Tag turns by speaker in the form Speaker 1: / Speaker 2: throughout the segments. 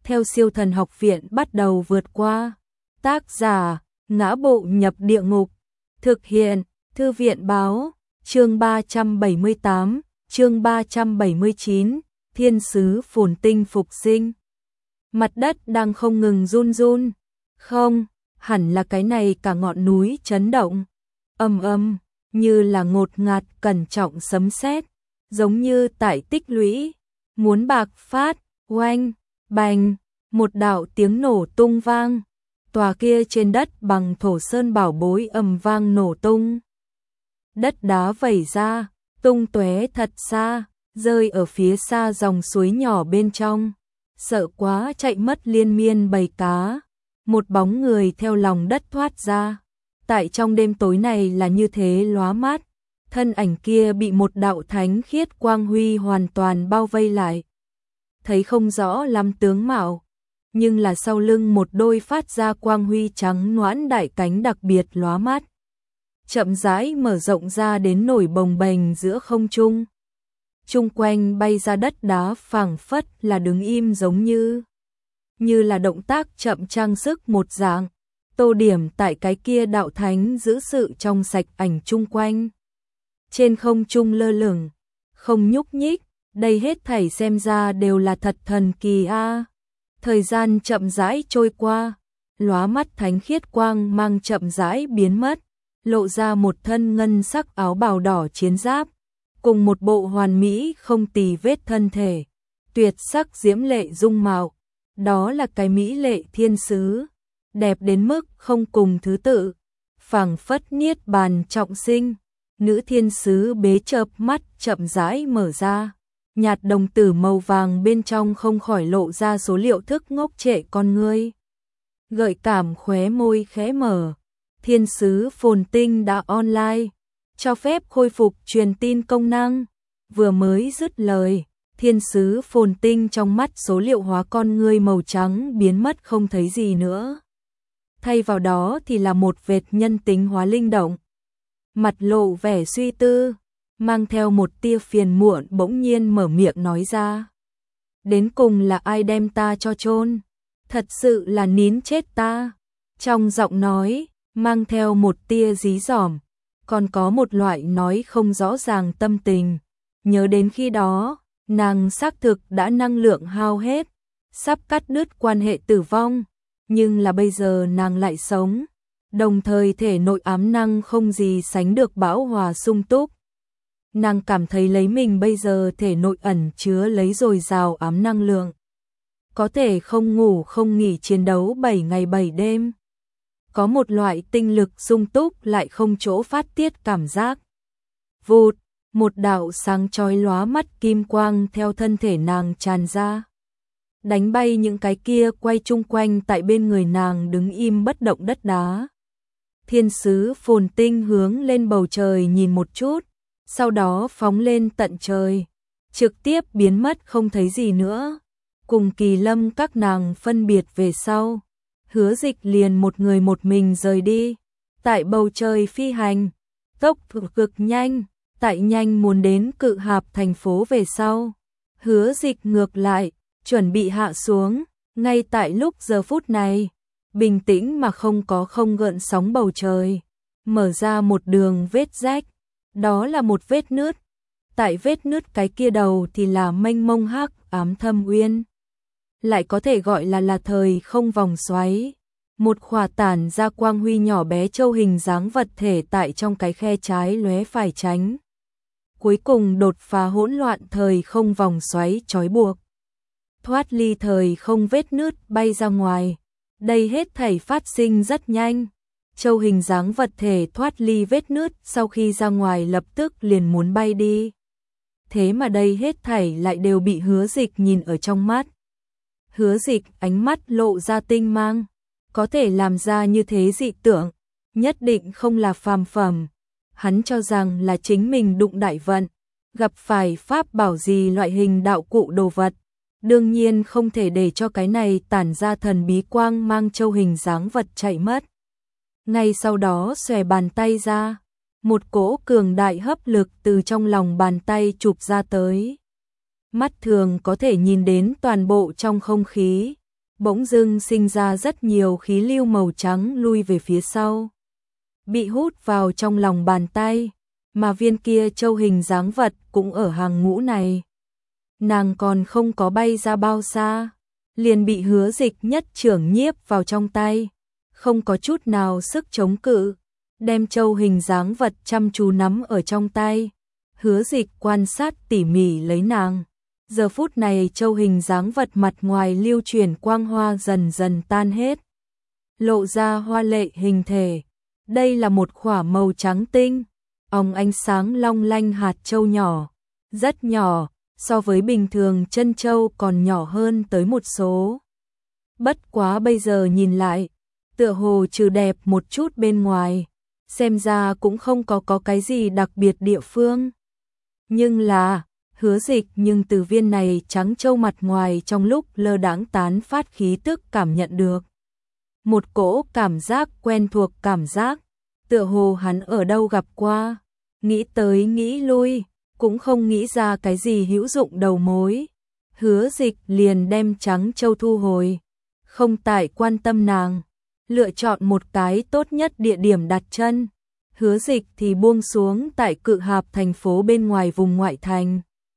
Speaker 1: theo Siêu Thần Học Viện bắt đầu vượt qua. Tác giả: Ngã Bộ Nhập Địa Ngục. Thực hiện: Thư viện báo. Chương 378, chương 379, Thiên sứ phồn tinh phục sinh. Mặt đất đang không ngừng run run. Không, hẳn là cái này cả ngọn núi chấn động. Ầm ầm, như là ngột ngạt cẩn trọng sấm sét, giống như tại tích lũy, muốn bạc phát, oanh, bành, một đạo tiếng nổ tung vang. Tòa kia trên đất bằng thổ sơn bảo bối ầm vang nổ tung. Đất đá vẩy ra, tung tóe thật xa, rơi ở phía xa dòng suối nhỏ bên trong. Sợ quá chạy mất liên miên bầy cá. Một bóng người theo lòng đất thoát ra. Tại trong đêm tối này là như thế lóa mắt. Thân ảnh kia bị một đạo thánh khiết quang huy hoàn toàn bao vây lại. Thấy không rõ lắm tướng mạo, nhưng là sau lưng một đôi phát ra quang huy trắng nõn đại cánh đặc biệt lóa mắt. Chậm rãi mở rộng ra đến nổi bồng bềnh giữa không trung. Chung quanh bay ra đất đá phảng phất là đứng im giống như là động tác chậm trang sức một dạng, tô điểm tại cái kia đạo thánh giữ sự trong sạch ảnh chung quanh. Trên không trung lơ lửng, không nhúc nhích, đây hết thảy xem ra đều là thật thần kỳ a. Thời gian chậm rãi trôi qua, lóa mắt thánh khiết quang mang chậm rãi biến mất, lộ ra một thân ngân sắc áo bào đỏ chiến giáp, cùng một bộ hoàn mỹ không tì vết thân thể, tuyệt sắc diễm lệ dung mạo. Đó là cái mỹ lệ thiên sứ, đẹp đến mức không cùng thứ tự, phảng phất niết bàn trọng sinh. Nữ thiên sứ bế chợp mắt chậm rãi mở ra, nhạt đồng tử màu vàng bên trong không khỏi lộ ra số liệu thức ngốc trệ con ngươi. Gợi cảm khóe môi khẽ mở, thiên sứ phồn tinh đã online, cho phép khôi phục truyền tin công năng. Vừa mới dứt lời, thiên sứ phồn tinh trong mắt số liệu hóa con ngươi màu trắng biến mất không thấy gì nữa. Thay vào đó thì là một vệt nhân tính hóa linh động. Mặt lộ vẻ suy tư, mang theo một tia phiền muộn bỗng nhiên mở miệng nói ra. Đến cùng là ai đem ta cho chôn? Thật sự là nín chết ta. Trong giọng nói, mang theo một tia dí dỏm, còn có một loại nói không rõ ràng tâm tình. Nhớ đến khi đó, nàng xác thực đã năng lượng hao hết, sắp cắt đứt quan hệ tử vong, nhưng là bây giờ nàng lại sống, đồng thời thể nội ám năng không gì sánh được bão hòa sung túc. Nàng cảm thấy lấy mình bây giờ thể nội ẩn chứa lấy dồi dào ám năng lượng, có thể không ngủ không nghỉ chiến đấu 7 ngày 7 đêm. Có một loại tinh lực sung túc lại không chỗ phát tiết cảm giác. Vụt, một đạo sáng chói lóa mắt kim quang theo thân thể nàng tràn ra, đánh bay những cái kia quay chung quanh tại bên người nàng đứng im bất động đất đá. Thiên sứ phồn tinh hướng lên bầu trời nhìn một chút, sau đó phóng lên tận trời, trực tiếp biến mất không thấy gì nữa. Cùng Kỳ Lâm các nàng phân biệt về sau, Hứa Dịch liền một người một mình rời đi, tại bầu trời phi hành, tốc độ cực nhanh, tại nhanh muốn đến Cự Hạp thành phố về sau. Hứa Dịch ngược lại, chuẩn bị hạ xuống, ngay tại lúc giờ phút này, bình tĩnh mà không gợn sóng bầu trời, mở ra một đường vết rách, đó là một vết nứt. Tại vết nứt cái kia đầu thì là mênh mông hắc ám thâm uyên, lại có thể gọi là thời không vòng xoáy. Một khỏa tản ra quang huy nhỏ bé châu hình dáng vật thể tại trong cái khe trái lóe phải tránh, cuối cùng đột phá hỗn loạn thời không vòng xoáy trói buộc, thoát ly thời không vết nứt bay ra ngoài. Đây hết thảy phát sinh rất nhanh. Châu hình dáng vật thể thoát ly vết nứt sau khi ra ngoài lập tức liền muốn bay đi. Thế mà đây hết thảy lại đều bị Hứa Dịch nhìn ở trong mắt. Hứa Dịch ánh mắt lộ ra tinh mang, có thể làm ra như thế dị tượng, nhất định không là phàm phẩm. Hắn cho rằng là chính mình đụng đại vận, gặp phải pháp bảo gì loại hình đạo cụ đồ vật, đương nhiên không thể để cho cái này tản ra thần bí quang mang châu hình dáng vật chạy mất. Ngay sau đó xòe bàn tay ra, một cỗ cường đại hấp lực từ trong lòng bàn tay chụp ra tới. Mắt thường có thể nhìn đến toàn bộ trong không khí, bỗng dưng sinh ra rất nhiều khí lưu màu trắng lui về phía sau, bị hút vào trong lòng bàn tay, mà viên kia châu hình dáng vật cũng ở hàng ngũ này. Nàng còn không có bay ra bao xa, liền bị Hứa Dịch nhất trưởng nhiếp vào trong tay, không có chút nào sức chống cự, đem châu hình dáng vật chăm chú nắm ở trong tay. Hứa Dịch quan sát tỉ mỉ lấy nàng. Giờ phút này châu hình dáng vật mặt ngoài lưu chuyển quang hoa dần dần tan hết, lộ ra hoa lệ hình thể. Đây là một khỏa màu trắng tinh, óng ánh sáng long lanh hạt châu nhỏ, rất nhỏ, so với bình thường chân châu còn nhỏ hơn tới một số. Bất quá bây giờ nhìn lại, tựa hồ trừ đẹp một chút bên ngoài, xem ra cũng không có cái gì đặc biệt địa phương. Nhưng là, Hứa Dịch nhưng từ viên này trắng châu mặt ngoài trong lúc lơ đãng tán phát khí tức cảm nhận được một cỗ cảm giác quen thuộc, cảm giác tựa hồ hắn ở đâu gặp qua. Nghĩ tới nghĩ lui, cũng không nghĩ ra cái gì hữu dụng đầu mối. Hứa Dịch liền đem trắng châu thu hồi, không tại quan tâm nàng, lựa chọn một cái tốt nhất địa điểm đặt chân. Hứa Dịch thì buông xuống tại Cự Hạp thành phố bên ngoài vùng ngoại thành.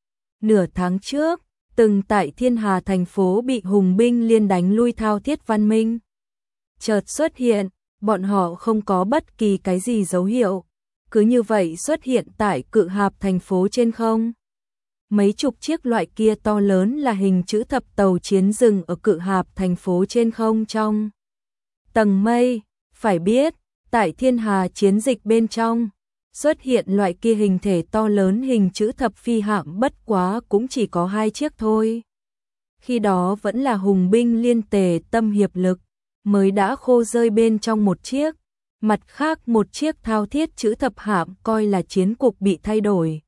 Speaker 1: Nửa tháng trước, từng tại Thiên Hà thành phố bị hùng binh liên đánh lui Thao Thiết Văn Minh chợt xuất hiện, bọn họ không có bất kỳ cái gì dấu hiệu, cứ như vậy xuất hiện tại Cự Hạp thành phố trên không. Mấy chục chiếc loại kia to lớn là hình chữ thập tàu chiến dừng ở Cự Hạp thành phố trên không trong tầng mây. Phải biết, tại Thiên Hà chiến dịch bên trong, xuất hiện loại kia hình thể to lớn hình chữ thập phi hạm bất quá cũng chỉ có 2 chiếc thôi. Khi đó vẫn là hùng binh liên tề tâm hiệp lực, mới đã khô rơi bên trong một chiếc, mặt khác một chiếc Thao Thiết chữ thập hạm coi là chiến cục bị thay đổi,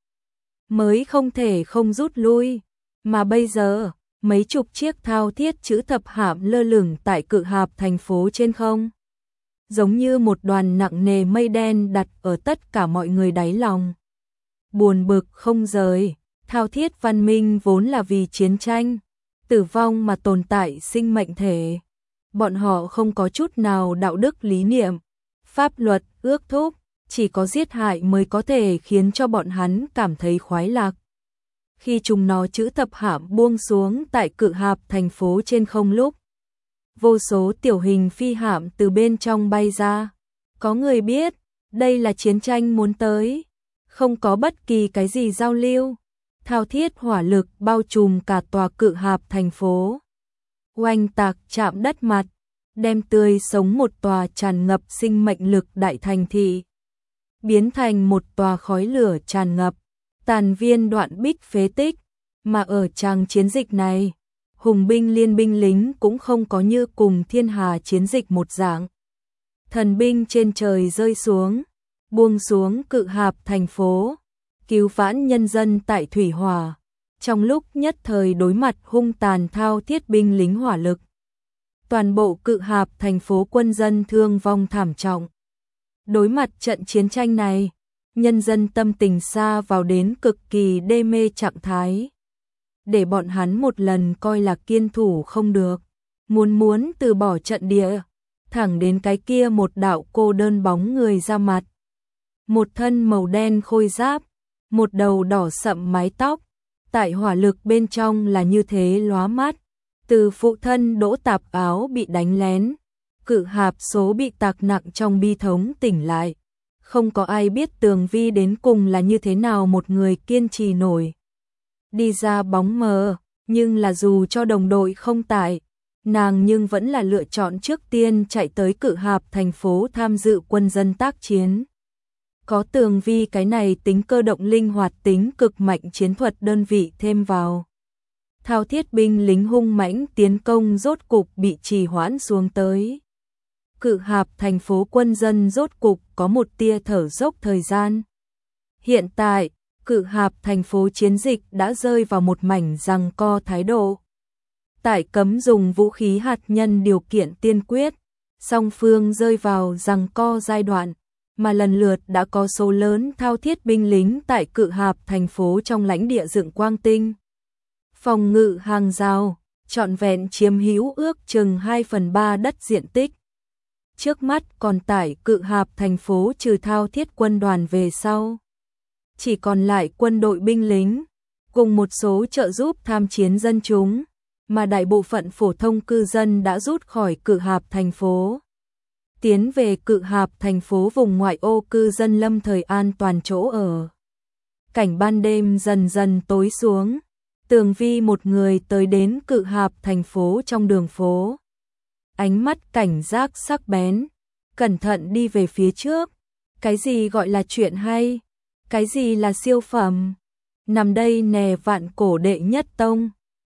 Speaker 1: mới không thể không rút lui. Mà bây giờ, mấy chục chiếc Thao Thiết chữ thập hạm lơ lửng tại Cự Hạp thành phố trên không, giống như một đoàn nặng nề mây đen đặt ở tất cả mọi người đáy lòng. Buồn bực không rời, Thao Thiết văn minh vốn là vì chiến tranh, tử vong mà tồn tại sinh mệnh thể. Bọn họ không có chút nào đạo đức lý niệm, pháp luật ước thúc, chỉ có giết hại mới có thể khiến cho bọn hắn cảm thấy khoái lạc. Khi chúng nó chữ thập hạm buông xuống tại Cự Hạp thành phố trên không lúc, vô số tiểu hình phi hạm từ bên trong bay ra. Có người biết, đây là chiến tranh muốn tới, không có bất kỳ cái gì giao lưu. Thao thiết hỏa lực bao trùm cả tòa Cự Hạp thành phố, oanh tạc chạm đất mặt, đem tươi sống một tòa tràn ngập sinh mệnh lực đại thành thị, biến thành một tòa khói lửa tràn ngập, tàn viên đoạn bích phế tích. Mà ở tràng chiến dịch này, hùng binh liên binh lính cũng không có như cùng Thiên Hà chiến dịch một dạng. Thần binh trên trời rơi xuống, buông xuống Cự Hạp thành phố, cứu vãn nhân dân tại thủy hỏa. Trong lúc nhất thời đối mặt hung tàn Thao Thiết binh lính hỏa lực, toàn bộ Cự Hạp thành phố quân dân thương vong thảm trọng. Đối mặt trận chiến tranh này, nhân dân tâm tình xa vào đến cực kỳ đê mê trạng thái. Để bọn hắn một lần coi là kiên thủ không được, muốn từ bỏ trận địa, thẳng đến cái kia một đạo cô đơn bóng người ra mặt. Một thân màu đen khôi giáp, một đầu đỏ sậm mái tóc, tại hỏa lực bên trong là như thế lóa mắt. Từ phụ thân Đỗ Tạp Áo bị đánh lén, Cự Hạp số bị tạc nặng trong bi thống tỉnh lại. Không có ai biết Tường Vi đến cùng là như thế nào một người kiên trì nổi đi ra bóng mờ, nhưng là dù cho đồng đội không tại, nàng nhưng vẫn là lựa chọn trước tiên chạy tới Cự Hạp thành phố tham dự quân dân tác chiến. Có Tường Vi cái này tính cơ động linh hoạt tính cực mạnh chiến thuật đơn vị thêm vào, Thao Thiết binh lính hung mãnh tiến công rốt cục bị trì hoãn xuống tới. Cự Hạp thành phố quân dân rốt cục có một tia thở dốc thời gian. Hiện tại, Cự Hạp thành phố chiến dịch đã rơi vào một mảnh giằng co thái độ. Tại cấm dùng vũ khí hạt nhân điều kiện tiên quyết, song phương rơi vào giằng co giai đoạn, mà lần lượt đã có số lớn Thao Thiết binh lính tại Cự Hạp thành phố trong lãnh địa dựng quang tinh, phòng ngự hàng rào, trọn vẹn chiếm hữu ước chừng 2/3 đất diện tích. Trước mắt còn tải Cự Hạp thành phố trừ thao thiết quân đoàn về sau. Chỉ còn lại quân đội binh lính, cùng một số trợ giúp tham chiến dân chúng, mà đại bộ phận phổ thông cư dân đã rút khỏi Cự Hạp thành phố. Tiến về Cự Hạp thành phố vùng ngoại ô cư dân lâm thời an toàn chỗ ở. Cảnh ban đêm dần dần tối xuống, Tường Vi một người tới đến Cự Hạp thành phố trong đường phố. Ánh mắt cảnh giác sắc bén, cẩn thận đi về phía trước. Cái gì gọi là chuyện hay? Cái gì là siêu phẩm? Nằm đây nè Vạn Cổ đệ nhất tông,